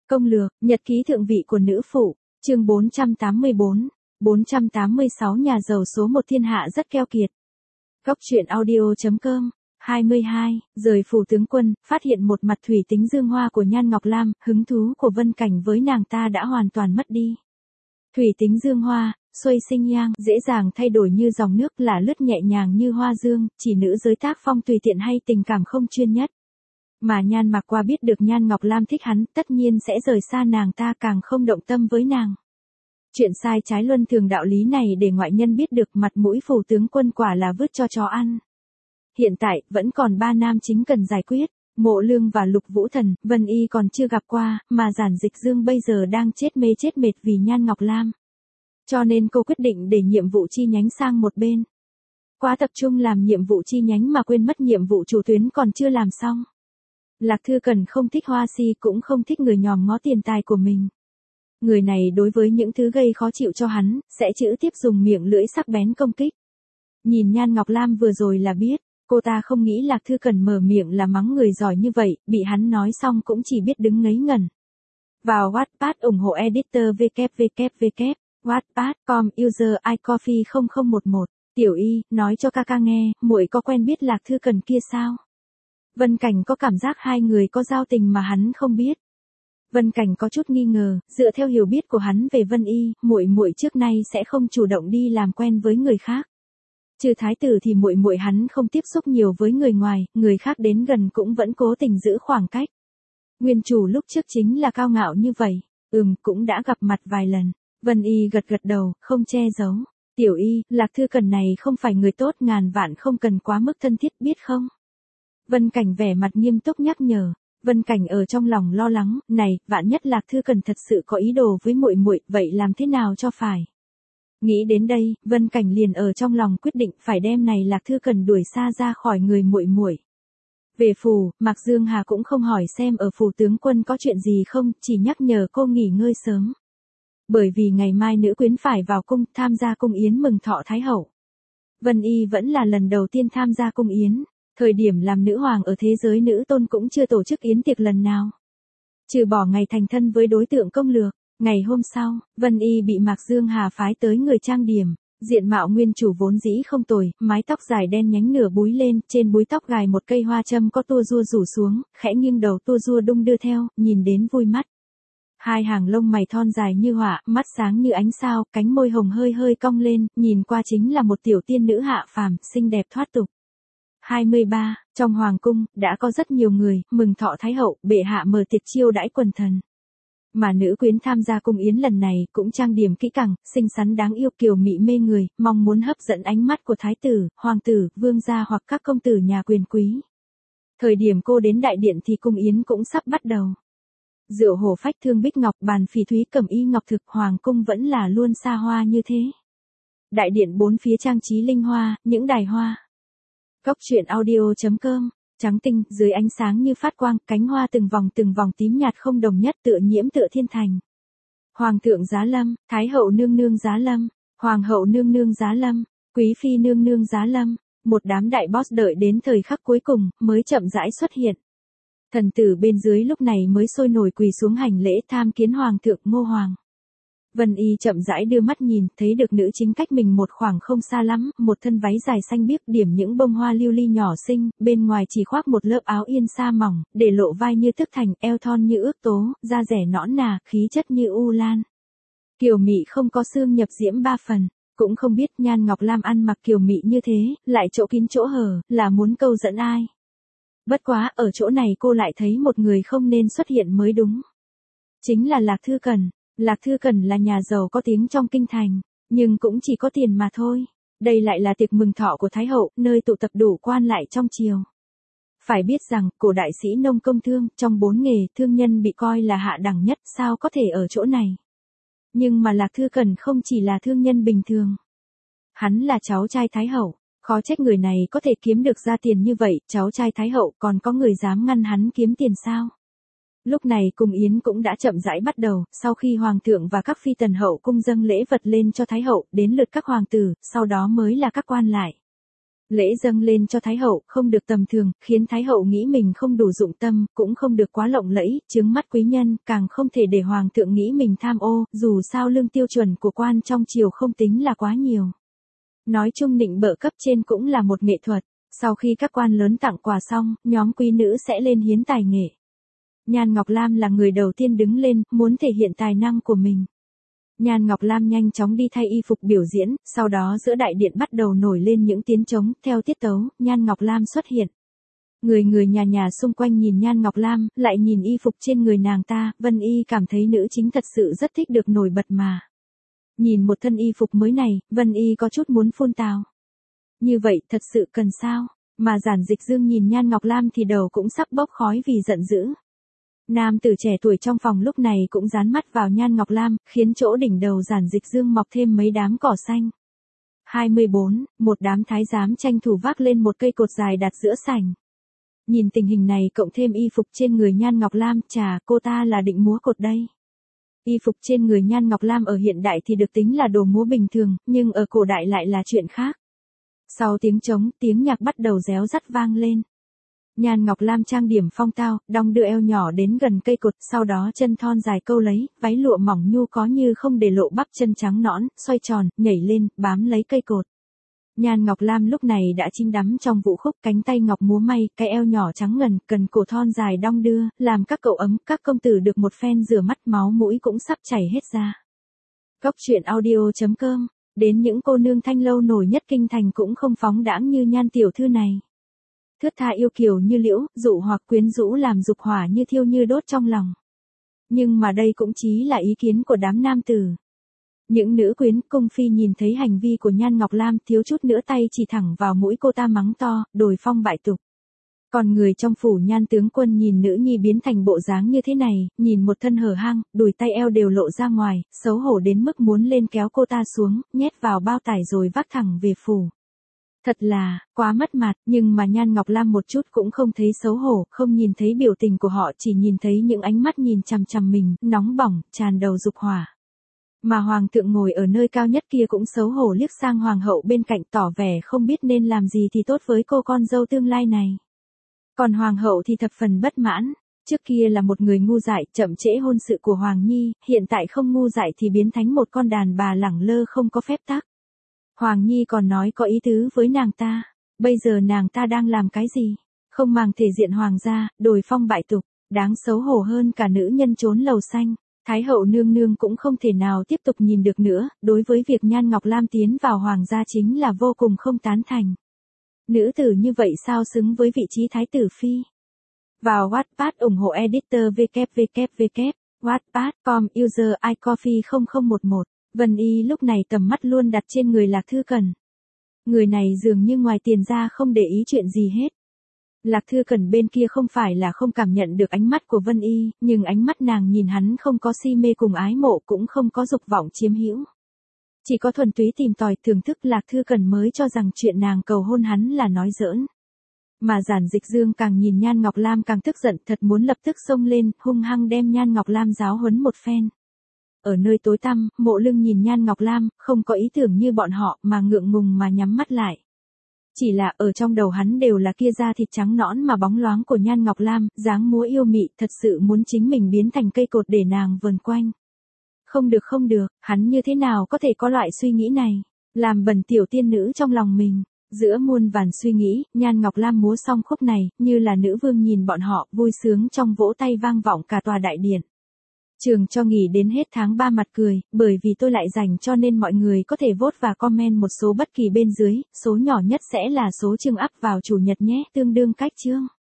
Công lược, nhật ký thượng vị của nữ phụ, chương 484, 486 nhà giàu số 1 thiên hạ rất keo kiệt. Góc truyện audio.com 22, rời phủ tướng quân, phát hiện một mặt thủy tính dương hoa của Nhan Ngọc Lam, hứng thú của Vân Cảnh với nàng ta đã hoàn toàn mất đi. Thủy tính dương hoa, xuôi sinh yang, dễ dàng thay đổi như dòng nước, là lướt nhẹ nhàng như hoa dương, chỉ nữ giới tác phong tùy tiện hay tình cảm không chuyên nhất. Mà Nhan Mặc Qua biết được Nhan Ngọc Lam thích hắn, tất nhiên sẽ rời xa nàng ta, càng không động tâm với nàng. Chuyện sai trái luân thường đạo lý này để ngoại nhân biết được, mặt mũi phủ tướng quân quả là vứt cho chó ăn. Hiện tại, vẫn còn 3 nam chính cần giải quyết, Mộ Lương và Lục Vũ Thần, Vân Y còn chưa gặp qua, mà Giản Dịch Dương bây giờ đang chết mê chết mệt vì Nhan Ngọc Lam. Cho nên cô quyết định để nhiệm vụ chi nhánh sang một bên. Quá tập trung làm nhiệm vụ chi nhánh mà quên mất nhiệm vụ chủ tuyến còn chưa làm xong. Lạc Thư Cần không thích Hoa Si, cũng không thích người nhòm ngó tiền tài của mình. Người này đối với những thứ gây khó chịu cho hắn, sẽ chữ tiếp dùng miệng lưỡi sắc bén công kích. Nhìn Nhan Ngọc Lam vừa rồi là biết, cô ta không nghĩ Lạc Thư Cần mở miệng là mắng người giỏi như vậy, bị hắn nói xong cũng chỉ biết đứng ngấy ngẩn. Vào Wattpad ủng hộ editor www. Wattpad.com user iCoffee 0011. Tiểu Y, nói cho ca nghe, muội có quen biết Lạc Thư Cần kia sao? Vân Cảnh có cảm giác hai người có giao tình mà hắn không biết. Vân Cảnh có chút nghi ngờ, dựa theo hiểu biết của hắn về Vân Y, muội trước nay sẽ không chủ động đi làm quen với người khác. Trừ thái tử thì muội hắn không tiếp xúc nhiều với người ngoài, người khác đến gần cũng vẫn cố tình giữ khoảng cách. Nguyên chủ lúc trước chính là cao ngạo như vậy. Cũng đã gặp mặt vài lần. Vân Y gật đầu, không che giấu. Tiểu Y, Lạc Thư Cần này không phải người tốt, ngàn vạn không cần quá mức thân thiết, biết không? Vân Cảnh vẻ mặt nghiêm túc nhắc nhở. Vân Cảnh ở trong lòng lo lắng, này, vạn nhất Lạc Thư Cần thật sự có ý đồ với muội, vậy làm thế nào cho phải? Nghĩ đến đây, Vân Cảnh liền ở trong lòng quyết định phải đem này Lạc Thư Cần đuổi xa ra khỏi người muội. Về phủ, Mạc Dương Hà cũng không hỏi xem ở phủ tướng quân có chuyện gì không, chỉ nhắc nhở cô nghỉ ngơi sớm. Bởi vì ngày mai nữ quyến phải vào cung, tham gia cung yến mừng thọ Thái Hậu. Vân Y vẫn là lần đầu tiên tham gia cung yến, thời điểm làm nữ hoàng ở thế giới nữ tôn cũng chưa tổ chức yến tiệc lần nào. Trừ bỏ ngày thành thân với đối tượng công lược. Ngày hôm sau, Vân Y bị Mạc Dương Hà phái tới người trang điểm, diện mạo nguyên chủ vốn dĩ không tồi, mái tóc dài đen nhánh nửa búi lên, trên búi tóc gài một cây hoa châm có tua rua rủ xuống, khẽ nghiêng đầu tua rua đung đưa theo, nhìn đến vui mắt. Hai hàng lông mày thon dài như họa, mắt sáng như ánh sao, cánh môi hồng hơi cong lên, nhìn qua chính là một tiểu tiên nữ hạ phàm, xinh đẹp thoát tục. 23, trong hoàng cung, đã có rất nhiều người, mừng thọ Thái Hậu, bệ hạ mở tiệc chiêu đãi quần thần. Mà nữ quyến tham gia cung yến lần này cũng trang điểm kỹ càng, xinh xắn đáng yêu, kiều mị mê người, mong muốn hấp dẫn ánh mắt của thái tử, hoàng tử, vương gia hoặc các công tử nhà quyền quý. Thời điểm cô đến đại điện thì cung yến cũng sắp bắt đầu. Rượu hổ phách thương bích ngọc, bàn phỉ thúy cẩm y ngọc thực, hoàng cung vẫn là luôn xa hoa như thế. Đại điện bốn phía trang trí linh hoa, những đài hoa. Góc truyện audio.com trắng tinh, dưới ánh sáng như phát quang, cánh hoa từng vòng tím nhạt không đồng nhất, tựa nhiễm tựa thiên thành. Hoàng thượng giá lâm, Thái hậu nương nương giá lâm, Hoàng hậu nương nương giá lâm, Quý phi nương nương giá lâm, một đám đại boss đợi đến thời khắc cuối cùng, mới chậm rãi xuất hiện. Thần tử bên dưới lúc này mới sôi nổi quỳ xuống hành lễ tham kiến Hoàng thượng Ngô Hoàng. Vân Y chậm rãi đưa mắt nhìn, thấy được nữ chính cách mình một khoảng không xa lắm, một thân váy dài xanh biếc điểm những bông hoa lưu ly nhỏ xinh, bên ngoài chỉ khoác một lớp áo yên sa mỏng, để lộ vai như thức thành, eo thon như ước tố, da rẻ nõn nà, khí chất như u lan. Kiều mị không có xương nhập diễm 3 phần, cũng không biết Nhan Ngọc Lam ăn mặc kiều mị như thế, lại chỗ kín chỗ hở, là muốn câu dẫn ai. Bất quá, ở chỗ này cô lại thấy một người không nên xuất hiện mới đúng. Chính là Lạc Thư Cần. Lạc Thư Cần là nhà giàu có tiếng trong kinh thành, nhưng cũng chỉ có tiền mà thôi. Đây lại là tiệc mừng thọ của Thái Hậu, nơi tụ tập đủ quan lại trong triều. Phải biết rằng, cổ đại sĩ nông công thương, trong 4 nghề, thương nhân bị coi là hạ đẳng nhất, sao có thể ở chỗ này. Nhưng mà Lạc Thư Cần không chỉ là thương nhân bình thường. Hắn là cháu trai Thái Hậu, khó trách người này có thể kiếm được ra tiền như vậy, cháu trai Thái Hậu còn có người dám ngăn hắn kiếm tiền sao? Lúc này cung yến cũng đã chậm rãi bắt đầu, sau khi hoàng thượng và các phi tần hậu cung dâng lễ vật lên cho Thái Hậu, đến lượt các hoàng tử, sau đó mới là các quan lại. Lễ dâng lên cho Thái hậu không được tầm thường, khiến Thái hậu nghĩ mình không đủ dụng tâm, cũng không được quá lộng lẫy, chướng mắt quý nhân, càng không thể để hoàng thượng nghĩ mình tham ô, dù sao lương tiêu chuẩn của quan trong triều không tính là quá nhiều. Nói chung nịnh bợ cấp trên cũng là một nghệ thuật, sau khi các quan lớn tặng quà xong, nhóm quý nữ sẽ lên hiến tài nghệ. Nhan Ngọc Lam là người đầu tiên đứng lên, muốn thể hiện tài năng của mình. Nhan Ngọc Lam nhanh chóng đi thay y phục biểu diễn, sau đó giữa đại điện bắt đầu nổi lên những tiếng trống, theo tiết tấu, Nhan Ngọc Lam xuất hiện. Người người nhà nhà xung quanh nhìn Nhan Ngọc Lam, lại nhìn y phục trên người nàng ta, Vân Y cảm thấy nữ chính thật sự rất thích được nổi bật mà. Nhìn một thân y phục mới này, Vân Y có chút muốn phun tào. Như vậy thật sự cần sao? Mà Giản Dịch Dương nhìn Nhan Ngọc Lam thì đầu cũng sắp bốc khói vì giận dữ. Nam tử trẻ tuổi trong phòng lúc này cũng dán mắt vào Nhan Ngọc Lam, khiến chỗ đỉnh đầu Giản Dịch Dương mọc thêm mấy đám cỏ xanh. 24, một đám thái giám tranh thủ vác lên một cây cột dài đặt giữa sảnh. Nhìn tình hình này cộng thêm y phục trên người Nhan Ngọc Lam, chà, cô ta là định múa cột đây. Y phục trên người Nhan Ngọc Lam ở hiện đại thì được tính là đồ múa bình thường, nhưng ở cổ đại lại là chuyện khác. Sau tiếng trống, tiếng nhạc bắt đầu réo rắt vang lên. Nhan Ngọc Lam trang điểm phong tao, đong đưa eo nhỏ đến gần cây cột, sau đó chân thon dài câu lấy, váy lụa mỏng nhu có như không để lộ bắp chân trắng nõn, xoay tròn, nhảy lên, bám lấy cây cột. Nhan Ngọc Lam lúc này đã chìm đắm trong vũ khúc, cánh tay ngọc múa may, cái eo nhỏ trắng ngần, cần cổ thon dài đong đưa, làm các cậu ấm, các công tử được một phen rửa mắt, máu mũi cũng sắp chảy hết ra. Góc truyện audio.com, đến những cô nương thanh lâu nổi nhất kinh thành cũng không phóng đãng như Nhan tiểu thư này. Thướt tha yêu kiều như liễu, dụ hoặc quyến rũ làm dục hỏa như thiêu như đốt trong lòng. Nhưng mà đây cũng chỉ là ý kiến của đám nam tử. Những nữ quyến cung phi nhìn thấy hành vi của Nhan Ngọc Lam thiếu chút nữa tay chỉ thẳng vào mũi cô ta mắng to, đồi phong bại tục. Còn người trong phủ Nhan tướng quân nhìn nữ nhi biến thành bộ dáng như thế này, nhìn một thân hở hang, đùi tay eo đều lộ ra ngoài, xấu hổ đến mức muốn lên kéo cô ta xuống, nhét vào bao tải rồi vác thẳng về phủ. Thật là, quá mất mặt, nhưng mà Nhan Ngọc Lam một chút cũng không thấy xấu hổ, không nhìn thấy biểu tình của họ, chỉ nhìn thấy những ánh mắt nhìn chằm chằm mình, nóng bỏng, tràn đầu dục hỏa. Mà hoàng thượng ngồi ở nơi cao nhất kia cũng xấu hổ liếc sang hoàng hậu bên cạnh tỏ vẻ không biết nên làm gì thì tốt với cô con dâu tương lai này. Còn hoàng hậu thì thập phần bất mãn, trước kia là một người ngu dại, chậm trễ hôn sự của Hoàng Nhi, hiện tại không ngu dại thì biến thành một con đàn bà lẳng lơ không có phép tắc. Hoàng Nhi còn nói có ý tứ với nàng ta, bây giờ nàng ta đang làm cái gì? Không màng thể diện hoàng gia, đồi phong bại tục, đáng xấu hổ hơn cả nữ nhân trốn lầu xanh. Thái hậu nương nương cũng không thể nào tiếp tục nhìn được nữa, đối với việc Nhan Ngọc Lam tiến vào hoàng gia chính là vô cùng không tán thành. Nữ tử như vậy sao xứng với vị trí thái tử phi? Vào Wattpad ủng hộ editor www.wattpad.com user iCoffee 0011. Vân Y lúc này tầm mắt luôn đặt trên người Lạc Thư Cẩn. Người này dường như ngoài tiền ra không để ý chuyện gì hết. Lạc Thư Cẩn bên kia không phải là không cảm nhận được ánh mắt của Vân Y, nhưng ánh mắt nàng nhìn hắn không có si mê cùng ái mộ cũng không có dục vọng chiếm hữu. Chỉ có thuần túy tìm tòi thưởng thức. Lạc Thư Cẩn mới cho rằng chuyện nàng cầu hôn hắn là nói giỡn. Mà Giản Dịch Dương càng nhìn Nhan Ngọc Lam càng tức giận, thật muốn lập tức xông lên, hung hăng đem Nhan Ngọc Lam giáo huấn một phen. Ở nơi tối tăm, Mộ Lưng nhìn Nhan Ngọc Lam, không có ý tưởng như bọn họ mà ngượng ngùng mà nhắm mắt lại. Chỉ là ở trong đầu hắn đều là kia da thịt trắng nõn mà bóng loáng của Nhan Ngọc Lam, dáng múa yêu mị, thật sự muốn chính mình biến thành cây cột để nàng vờn quanh. Không được, hắn như thế nào có thể có loại suy nghĩ này, làm bẩn tiểu tiên nữ trong lòng mình. Giữa muôn vàn suy nghĩ, Nhan Ngọc Lam múa xong khúc này, như là nữ vương nhìn bọn họ, vui sướng trong vỗ tay vang vọng cả tòa đại điện. Trường cho nghỉ đến hết tháng 3 mặt cười, bởi vì tôi lại rảnh cho nên mọi người có thể vote và comment một số bất kỳ bên dưới, số nhỏ nhất sẽ là số chương up vào chủ nhật nhé, tương đương cách chương.